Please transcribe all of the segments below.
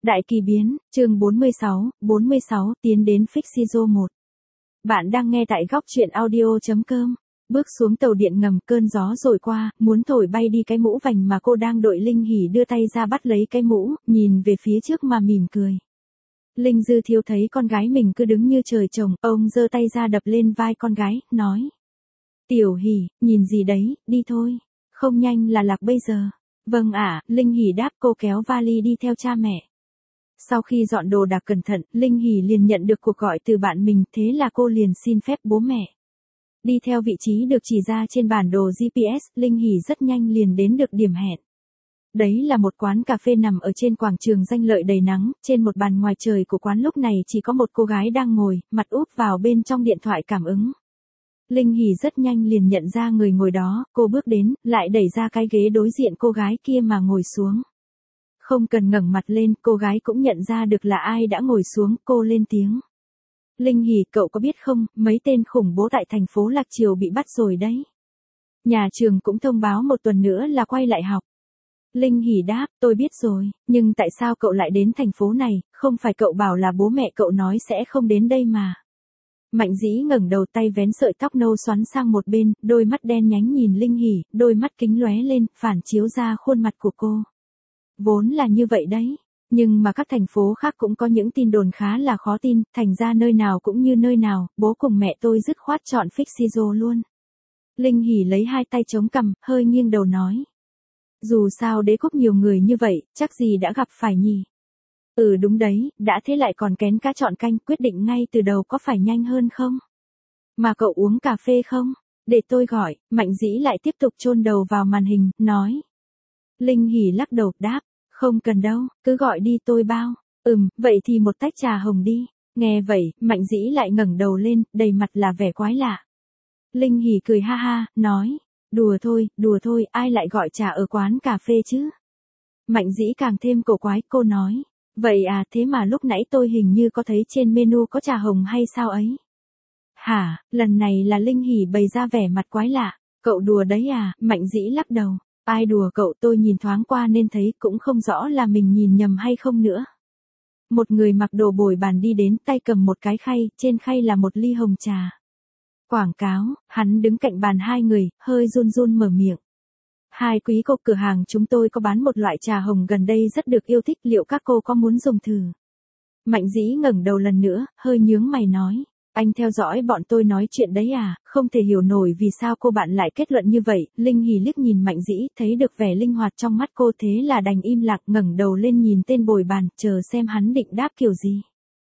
Đại kỳ biến, chương 46, tiến đến Fixizo 1. Bạn đang nghe tại góc truyện audio.com. Bước xuống tàu điện ngầm, cơn gió rồi qua, muốn thổi bay đi cái mũ vành mà cô đang đội. Linh Hỉ đưa tay ra bắt lấy cái mũ, nhìn về phía trước mà mỉm cười. Linh Dư Thiếu thấy con gái mình cứ đứng như trời trồng, ông giơ tay ra đập lên vai con gái, nói. Tiểu Hỉ, nhìn gì đấy, đi thôi. Không nhanh là lạc bây giờ. Vâng ạ, Linh Hỉ đáp, cô kéo vali đi theo cha mẹ. Sau khi dọn đồ đạc cẩn thận, Linh Hỉ liền nhận được cuộc gọi từ bạn mình, thế là cô liền xin phép bố mẹ. Đi theo vị trí được chỉ ra trên bản đồ GPS, Linh Hỉ rất nhanh liền đến được điểm hẹn. Đấy là một quán cà phê nằm ở trên quảng trường Danh Lợi đầy nắng, trên một bàn ngoài trời của quán lúc này chỉ có một cô gái đang ngồi, mặt úp vào bên trong điện thoại cảm ứng. Linh Hỉ rất nhanh liền nhận ra người ngồi đó, cô bước đến, lại đẩy ra cái ghế đối diện cô gái kia mà ngồi xuống. Không cần ngẩng mặt lên, cô gái cũng nhận ra được là ai đã ngồi xuống, cô lên tiếng. Linh Hỉ, cậu có biết không, mấy tên khủng bố tại thành phố Lạc Triều bị bắt rồi đấy. Nhà trường cũng thông báo một tuần nữa là quay lại học. Linh Hỉ đáp, tôi biết rồi, nhưng tại sao cậu lại đến thành phố này, không phải cậu bảo là bố mẹ cậu nói sẽ không đến đây mà. Mạnh Dĩ ngẩng đầu, tay vén sợi tóc nâu xoắn sang một bên, đôi mắt đen nhánh nhìn Linh Hỉ, đôi mắt kính lóe lên, phản chiếu ra khuôn mặt của cô. Vốn là như vậy đấy, nhưng mà các thành phố khác cũng có những tin đồn khá là khó tin, thành ra nơi nào cũng như nơi nào, bố cùng mẹ tôi dứt khoát chọn Fixizo luôn. Linh Hỉ lấy hai tay chống cằm, hơi nghiêng đầu nói. Dù sao đế quốc nhiều người như vậy, chắc gì đã gặp phải nhỉ. Ừ đúng đấy, đã thế lại còn kén cá chọn canh, quyết định ngay từ đầu có phải nhanh hơn không? Mà cậu uống cà phê không? Để tôi gọi. Mạnh Dĩ lại tiếp tục chôn đầu vào màn hình, nói. Linh Hỉ lắc đầu, đáp, không cần đâu, cứ gọi đi tôi bao. Vậy thì một tách trà hồng đi. Nghe vậy, Mạnh Dĩ lại ngẩng đầu lên, đầy mặt là vẻ quái lạ. Linh Hỉ cười ha ha, nói, đùa thôi, ai lại gọi trà ở quán cà phê chứ? Mạnh Dĩ càng thêm cổ quái, cô nói, vậy à, thế mà lúc nãy tôi hình như có thấy trên menu có trà hồng hay sao ấy? Hả, lần này là Linh Hỉ bày ra vẻ mặt quái lạ, cậu đùa đấy à? Mạnh Dĩ lắc đầu. Ai đùa cậu, tôi nhìn thoáng qua nên thấy, cũng không rõ là mình nhìn nhầm hay không nữa. Một người mặc đồ bồi bàn đi đến, tay cầm một cái khay, trên khay là một ly hồng trà. Quảng cáo, hắn đứng cạnh bàn hai người, hơi run run mở miệng. Hai quý cô, cửa hàng chúng tôi có bán một loại trà hồng gần đây rất được yêu thích, liệu các cô có muốn dùng thử? Mạnh Dĩ ngẩng đầu lần nữa, hơi nhướng mày nói. Anh theo dõi bọn tôi nói chuyện đấy à, không thể hiểu nổi vì sao cô bạn lại kết luận như vậy. Linh Hỉ liếc nhìn Mạnh Dĩ, thấy được vẻ linh hoạt trong mắt cô, thế là đành im lặng, ngẩng đầu lên nhìn tên bồi bàn, chờ xem hắn định đáp kiểu gì.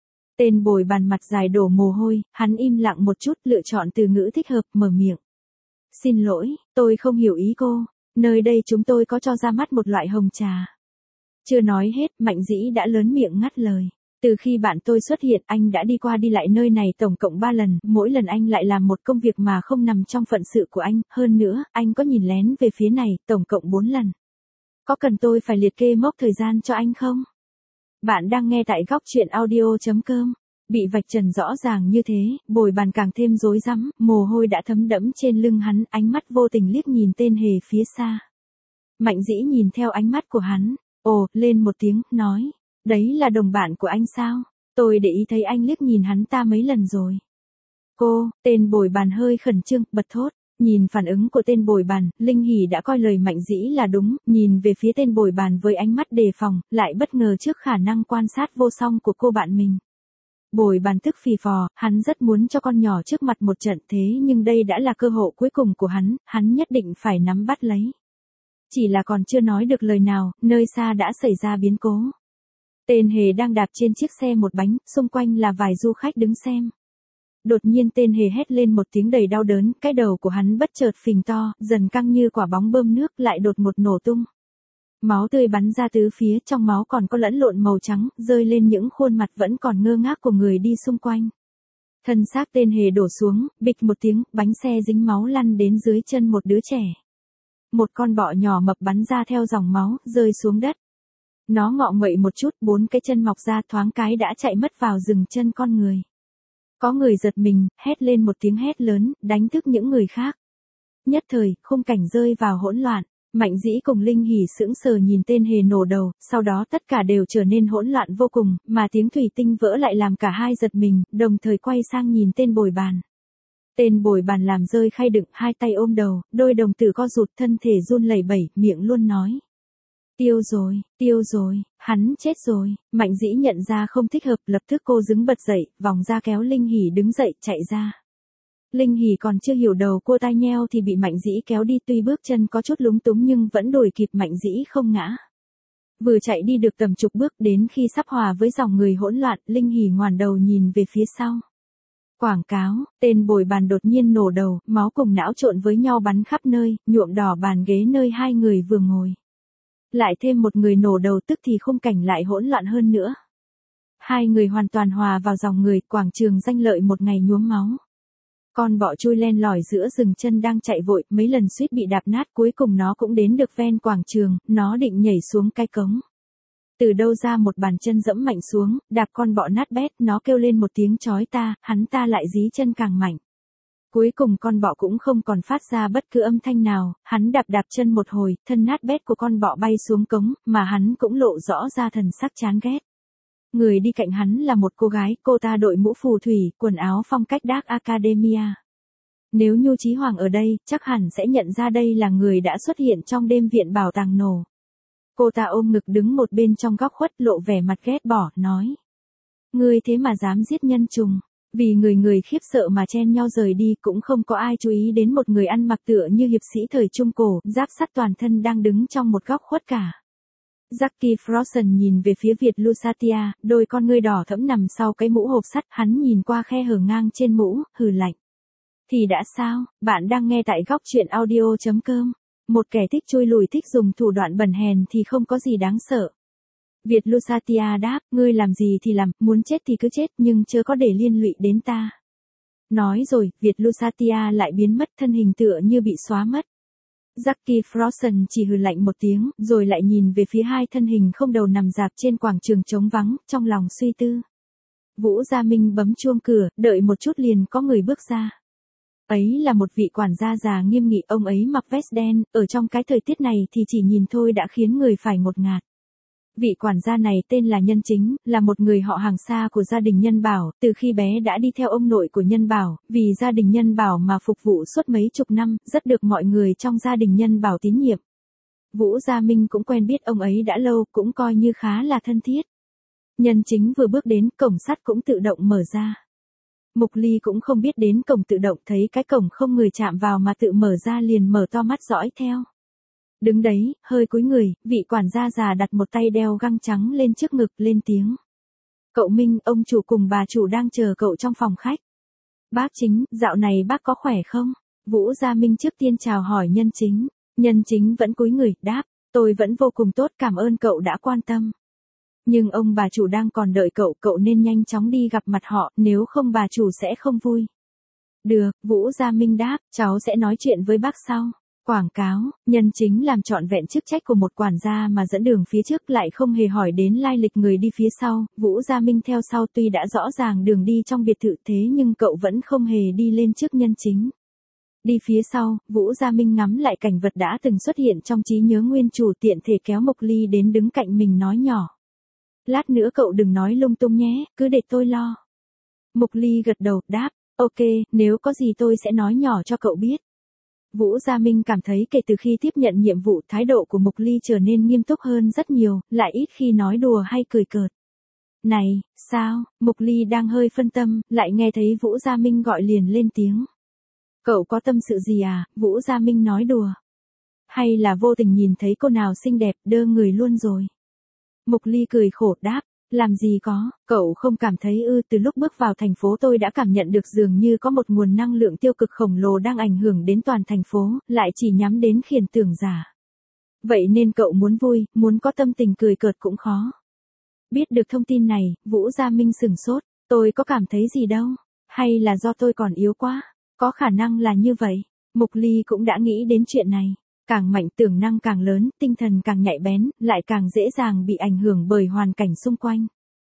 Tên bồi bàn mặt dài đổ mồ hôi, hắn im lặng một chút, lựa chọn từ ngữ thích hợp, mở miệng. Xin lỗi, tôi không hiểu ý cô, nơi đây chúng tôi có cho ra mắt một loại hồng trà. Chưa nói hết, Mạnh Dĩ đã lớn miệng ngắt lời. Từ khi bạn tôi xuất hiện, anh đã đi qua đi lại nơi này tổng cộng 3 lần, mỗi lần anh lại làm một công việc mà không nằm trong phận sự của anh, hơn nữa, anh có nhìn lén về phía này, tổng cộng 4 lần. Có cần tôi phải liệt kê mốc thời gian cho anh không? Bạn đang nghe tại góc truyện audio.com. Bị vạch trần rõ ràng như thế, bồi bàn càng thêm rối rắm, mồ hôi đã thấm đẫm trên lưng hắn, ánh mắt vô tình liếc nhìn tên hề phía xa. Mạnh Dĩ nhìn theo ánh mắt của hắn, lên một tiếng, nói. Đấy là đồng bạn của anh sao? Tôi để ý thấy anh liếc nhìn hắn ta mấy lần rồi. Tên bồi bàn hơi khẩn trương, bật thốt. Nhìn phản ứng của tên bồi bàn, Linh Hỉ đã coi lời Mạnh Dĩ là đúng, nhìn về phía tên bồi bàn với ánh mắt đề phòng, lại bất ngờ trước khả năng quan sát vô song của cô bạn mình. Bồi bàn tức phì phò, hắn rất muốn cho con nhỏ trước mặt một trận, thế nhưng đây đã là cơ hội cuối cùng của hắn nhất định phải nắm bắt lấy. Chỉ là còn chưa nói được lời nào, nơi xa đã xảy ra biến cố. Tên hề đang đạp trên chiếc xe một bánh, xung quanh là vài du khách đứng xem. Đột nhiên tên hề hét lên một tiếng đầy đau đớn, cái đầu của hắn bất chợt phình to, dần căng như quả bóng bơm nước, lại đột ngột nổ tung. Máu tươi bắn ra tứ phía, trong máu còn có lẫn lộn màu trắng, rơi lên những khuôn mặt vẫn còn ngơ ngác của người đi xung quanh. Thân xác tên hề đổ xuống, bịch một tiếng, bánh xe dính máu lăn đến dưới chân một đứa trẻ. Một con bọ nhỏ mập bắn ra theo dòng máu, rơi xuống đất. Nó ngọ nguậy một chút, 4 cái chân mọc ra, thoáng cái đã chạy mất vào rừng chân con người. Có người giật mình, hét lên một tiếng hét lớn, đánh thức những người khác. Nhất thời, khung cảnh rơi vào hỗn loạn. Mạnh Dĩ cùng Linh Hỷ sững sờ nhìn tên hề nổ đầu, sau đó tất cả đều trở nên hỗn loạn vô cùng, mà tiếng thủy tinh vỡ lại làm cả hai giật mình, đồng thời quay sang nhìn tên bồi bàn. Tên bồi bàn làm rơi khay đựng, hai tay ôm đầu, đôi đồng tử co rụt, thân thể run lẩy bẩy, miệng luôn nói. Tiêu rồi, hắn chết rồi. Mạnh Dĩ nhận ra không thích hợp, lập tức cô đứng bật dậy, vòng ra kéo Linh Hỷ đứng dậy, chạy ra. Linh Hỷ còn chưa hiểu đầu cô tai nheo thì bị Mạnh Dĩ kéo đi, tuy bước chân có chút lúng túng nhưng vẫn đuổi kịp Mạnh Dĩ không ngã. Vừa chạy đi được tầm chục bước, đến khi sắp hòa với dòng người hỗn loạn, Linh Hỷ ngoảnh đầu nhìn về phía sau. Quảng cáo, tên bồi bàn đột nhiên nổ đầu, máu cùng não trộn với nhau bắn khắp nơi, nhuộm đỏ bàn ghế nơi hai người vừa ngồi. Lại thêm một người nổ đầu tức thì khung cảnh lại hỗn loạn hơn nữa. Hai người hoàn toàn hòa vào dòng người, quảng trường Danh Lợi một ngày nhuốm máu. Con bọ chui len lỏi giữa rừng chân đang chạy vội, mấy lần suýt bị đạp nát, cuối cùng nó cũng đến được ven quảng trường, nó định nhảy xuống cái cống. Từ đâu ra một bàn chân dẫm mạnh xuống, đạp con bọ nát bét, nó kêu lên một tiếng chói ta, hắn ta lại dí chân càng mạnh. Cuối cùng con bọ cũng không còn phát ra bất cứ âm thanh nào, hắn đạp chân một hồi, thân nát bét của con bọ bay xuống cống, mà hắn cũng lộ rõ ra thần sắc chán ghét. Người đi cạnh hắn là một cô gái, cô ta đội mũ phù thủy, quần áo phong cách Dark Academia. Nếu Nhu Chí Hoàng ở đây, chắc hẳn sẽ nhận ra đây là người đã xuất hiện trong đêm viện bảo tàng nổ. Cô ta ôm ngực đứng một bên trong góc khuất, lộ vẻ mặt ghét bỏ, nói. Ngươi thế mà dám giết nhân trùng. Vì người khiếp sợ mà chen nhau rời đi, cũng không có ai chú ý đến một người ăn mặc tựa như hiệp sĩ thời Trung Cổ, giáp sắt toàn thân đang đứng trong một góc khuất cả. Jackie Frozen nhìn về phía Việt Lusatia, đôi con ngươi đỏ thẫm nằm sau cái mũ hộp sắt, hắn nhìn qua khe hở ngang trên mũ, hừ lạnh. Thì đã sao, bạn đang nghe tại góc truyện audio.com. Một kẻ thích chui lùi, thích dùng thủ đoạn bẩn hèn thì không có gì đáng sợ. Việt Lusatia đáp, ngươi làm gì thì làm, muốn chết thì cứ chết, nhưng chớ có để liên lụy đến ta. Nói rồi, Việt Lusatia lại biến mất, thân hình tựa như bị xóa mất. Jackie Frozen chỉ hừ lạnh một tiếng, rồi lại nhìn về phía hai thân hình không đầu nằm rạp trên quảng trường trống vắng, trong lòng suy tư. Vũ Gia Minh bấm chuông cửa, đợi một chút liền có người bước ra. Ấy là một vị quản gia già nghiêm nghị, ông ấy mặc vest đen, ở trong cái thời tiết này thì chỉ nhìn thôi đã khiến người phải ngột ngạt. Vị quản gia này tên là Nhân Chính, là một người họ hàng xa của gia đình Nhân Bảo, từ khi bé đã đi theo ông nội của Nhân Bảo, vì gia đình Nhân Bảo mà phục vụ suốt mấy chục năm, rất được mọi người trong gia đình Nhân Bảo tín nhiệm. Vũ Gia Minh cũng quen biết ông ấy đã lâu, cũng coi như khá là thân thiết. Nhân Chính vừa bước đến, cổng sắt cũng tự động mở ra. Mục Ly cũng không biết đến cổng tự động, thấy cái cổng không người chạm vào mà tự mở ra liền mở to mắt dõi theo. Đứng đấy, hơi cúi người, vị quản gia già đặt một tay đeo găng trắng lên trước ngực, lên tiếng. Cậu Minh, ông chủ cùng bà chủ đang chờ cậu trong phòng khách. Bác Chính, dạo này bác có khỏe không? Vũ Gia Minh trước tiên chào hỏi Nhân Chính. Nhân Chính vẫn cúi người, đáp, tôi vẫn vô cùng tốt, cảm ơn cậu đã quan tâm. Nhưng ông bà chủ đang còn đợi cậu, cậu nên nhanh chóng đi gặp mặt họ, nếu không bà chủ sẽ không vui. Được, Vũ Gia Minh đáp, cháu sẽ nói chuyện với bác sau. Quảng cáo, Nhân Chính làm trọn vẹn chức trách của một quản gia mà dẫn đường phía trước, lại không hề hỏi đến lai lịch người đi phía sau. Vũ Gia Minh theo sau, tuy đã rõ ràng đường đi trong biệt thự thế nhưng cậu vẫn không hề đi lên trước Nhân Chính. Đi phía sau, Vũ Gia Minh ngắm lại cảnh vật đã từng xuất hiện trong trí nhớ nguyên chủ, tiện thể kéo Mộc Ly đến đứng cạnh mình nói nhỏ. Lát nữa cậu đừng nói lung tung nhé, cứ để tôi lo. Mộc Ly gật đầu, đáp, ok, nếu có gì tôi sẽ nói nhỏ cho cậu biết. Vũ Gia Minh cảm thấy kể từ khi tiếp nhận nhiệm vụ, thái độ của Mộc Ly trở nên nghiêm túc hơn rất nhiều, lại ít khi nói đùa hay cười cợt. Này, sao? Mộc Ly đang hơi phân tâm, lại nghe thấy Vũ Gia Minh gọi liền lên tiếng. Cậu có tâm sự gì à? Vũ Gia Minh nói đùa. Hay là vô tình nhìn thấy cô nào xinh đẹp, đơ người luôn rồi? Mộc Ly cười khổ đáp. Làm gì có, cậu không cảm thấy ư? Từ lúc bước vào thành phố tôi đã cảm nhận được dường như có một nguồn năng lượng tiêu cực khổng lồ đang ảnh hưởng đến toàn thành phố, lại chỉ nhắm đến khiển tưởng giả. Vậy nên cậu muốn vui, muốn có tâm tình cười cợt cũng khó. Biết được thông tin này, Vũ Gia Minh sửng sốt, tôi có cảm thấy gì đâu, hay là do tôi còn yếu quá, có khả năng là như vậy. Mộc Ly cũng đã nghĩ đến chuyện này. Càng mạnh tưởng năng càng lớn, tinh thần càng nhạy bén, lại càng dễ dàng bị ảnh hưởng bởi hoàn cảnh xung quanh.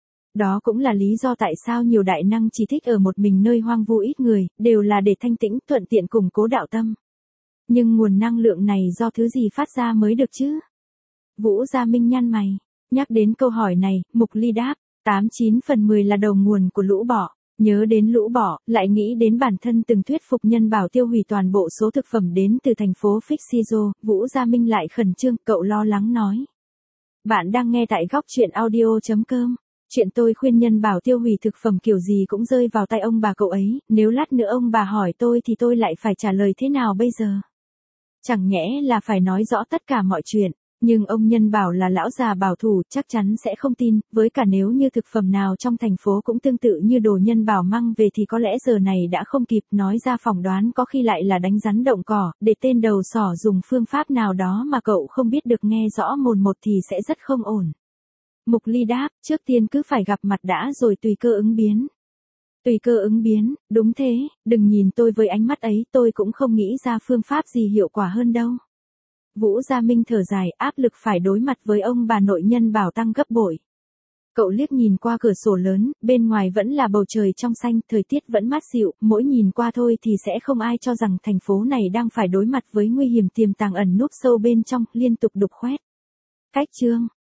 Đó cũng là lý do tại sao nhiều đại năng chỉ thích ở một mình nơi hoang vu ít người, đều là để thanh tĩnh, thuận tiện củng cố đạo tâm. Nhưng nguồn năng lượng này do thứ gì phát ra mới được chứ? Vũ Gia Minh nhăn mày. Nhắc đến câu hỏi này, Mục Ly đáp, 89/10 là đầu nguồn của lũ bọ. Nhớ đến lũ bọ, lại nghĩ đến bản thân từng thuyết phục Nhân Bảo tiêu hủy toàn bộ số thực phẩm đến từ thành phố Fixizo, Vũ Gia Minh lại khẩn trương, cậu lo lắng nói. Bạn đang nghe tại góc chuyện audio.com. Chuyện tôi khuyên Nhân Bảo tiêu hủy thực phẩm kiểu gì cũng rơi vào tay ông bà cậu ấy, nếu lát nữa ông bà hỏi tôi thì tôi lại phải trả lời thế nào bây giờ? Chẳng nhẽ là phải nói rõ tất cả mọi chuyện. Nhưng ông Nhân Bảo là lão già bảo thủ, chắc chắn sẽ không tin, với cả nếu như thực phẩm nào trong thành phố cũng tương tự như đồ Nhân Bảo mang về thì có lẽ giờ này đã không kịp, nói ra phỏng đoán có khi lại là đánh rắn động cỏ, để tên đầu sỏ dùng phương pháp nào đó mà cậu không biết được nghe rõ mồn một thì sẽ rất không ổn. Mục Ly đáp, trước tiên cứ phải gặp mặt đã rồi tùy cơ ứng biến. Tùy cơ ứng biến, đúng thế, đừng nhìn tôi với ánh mắt ấy, tôi cũng không nghĩ ra phương pháp gì hiệu quả hơn đâu. Vũ Gia Minh thở dài, áp lực phải đối mặt với ông bà nội Nhân Bảo tăng gấp bội. Cậu liếc nhìn qua cửa sổ lớn, bên ngoài vẫn là bầu trời trong xanh, thời tiết vẫn mát dịu, mỗi nhìn qua thôi thì sẽ không ai cho rằng thành phố này đang phải đối mặt với nguy hiểm tiềm tàng ẩn núp sâu bên trong, liên tục đục khoét. Cách chương